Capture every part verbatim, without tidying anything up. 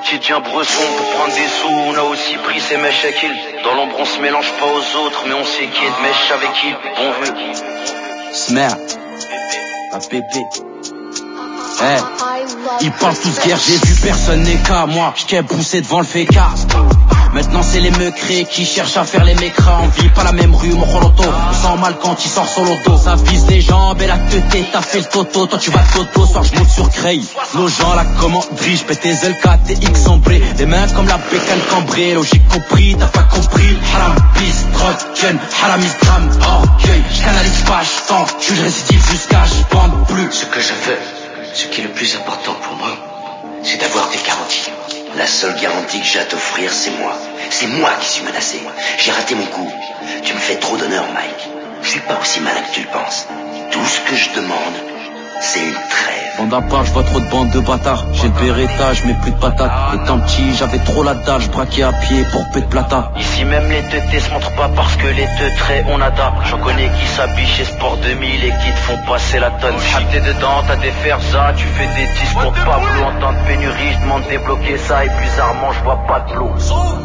quotidien bresson. Pour prendre des sous, on a aussi pris ses mèches à kill. Dans l'ombre on se mélange pas aux autres, mais on sait qui est de mèche avec qui. Bon vieux Smer, la pépé. Hey. Ils parlent tous guerre, j'ai vu personne n'est qu'à moi. J'qu'ai poussé devant le fécas. Maintenant c'est les meucrés qui cherchent à faire les mécras. On vit pas la même rue, mon roloto. On sent mal quand il sort sur l'auto. Ça vise les jambes et la teuté, t'as fait le toto. Toi tu vas toto, soir je monte sur Cray. Nos gens la commanderie, j'pète tes L K, T X ambré. Les mains comme la bécane cambrée. Logique compris, t'as pas compris. Haram, bis, drogue, gun, haramis, drame, orgueil. J'canalise pas, j't'encule, je récidive jusqu'à j'bande plus. Ce que je veux, ce qui est le plus important pour moi, c'est d'avoir des garanties. La seule garantie que j'ai à t'offrir, c'est moi. C'est moi qui suis menacé. J'ai raté mon coup. Tu me fais trop d'honneur, Mike. Je suis pas aussi malin que tu le penses. Tout ce que je demande, c'est une trêve. Bande à part, je vois trop de bandes de bâtards. J'ai le Beretta, je mets plus de patates. Étant petit, j'avais trop la dalle, je braquais à pied pour peu de plata. Ici même les teutés se montrent pas parce que les teutrés on nada. J'en connais qui s'habillent chez Sport deux mille et qui te font passer la tonne. Si t'es dedans, t'as des ferzas, tu fais des disques pour Pablo. En temps de pénurie, je demande débloquer ça et bizarrement, je vois pas de l'eau.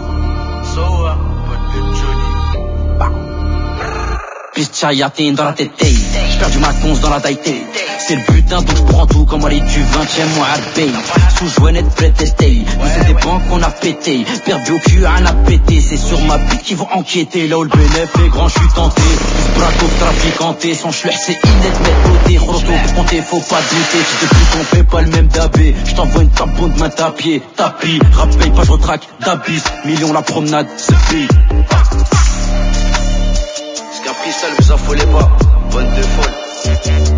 Pistia yatin dans la tête, j'ai perdu ma conce dans la daïté. C'est le butin donc je prends tout comme aller du vingtième mois à Bay. Sous jouet pré-testé, nous c'est des banques qu'on a pété. Perdu au cul, rien à péter. C'est sur ma bite qu'ils vont enquêter. Là où le bénéf est grand, je suis tenté. Braco traficanté, son chouette c'est innet, mais côté roto pour compter, faut pas douter. Si depuis qu'on fait pas le même dabé, je t'envoie une tampon de main à pied. Tapis, rappel, pas je retraque, d'abus. Millions la promenade, c'est pire. Ce qu'a pris ça, ne vous affolez pas. Bonne de folle.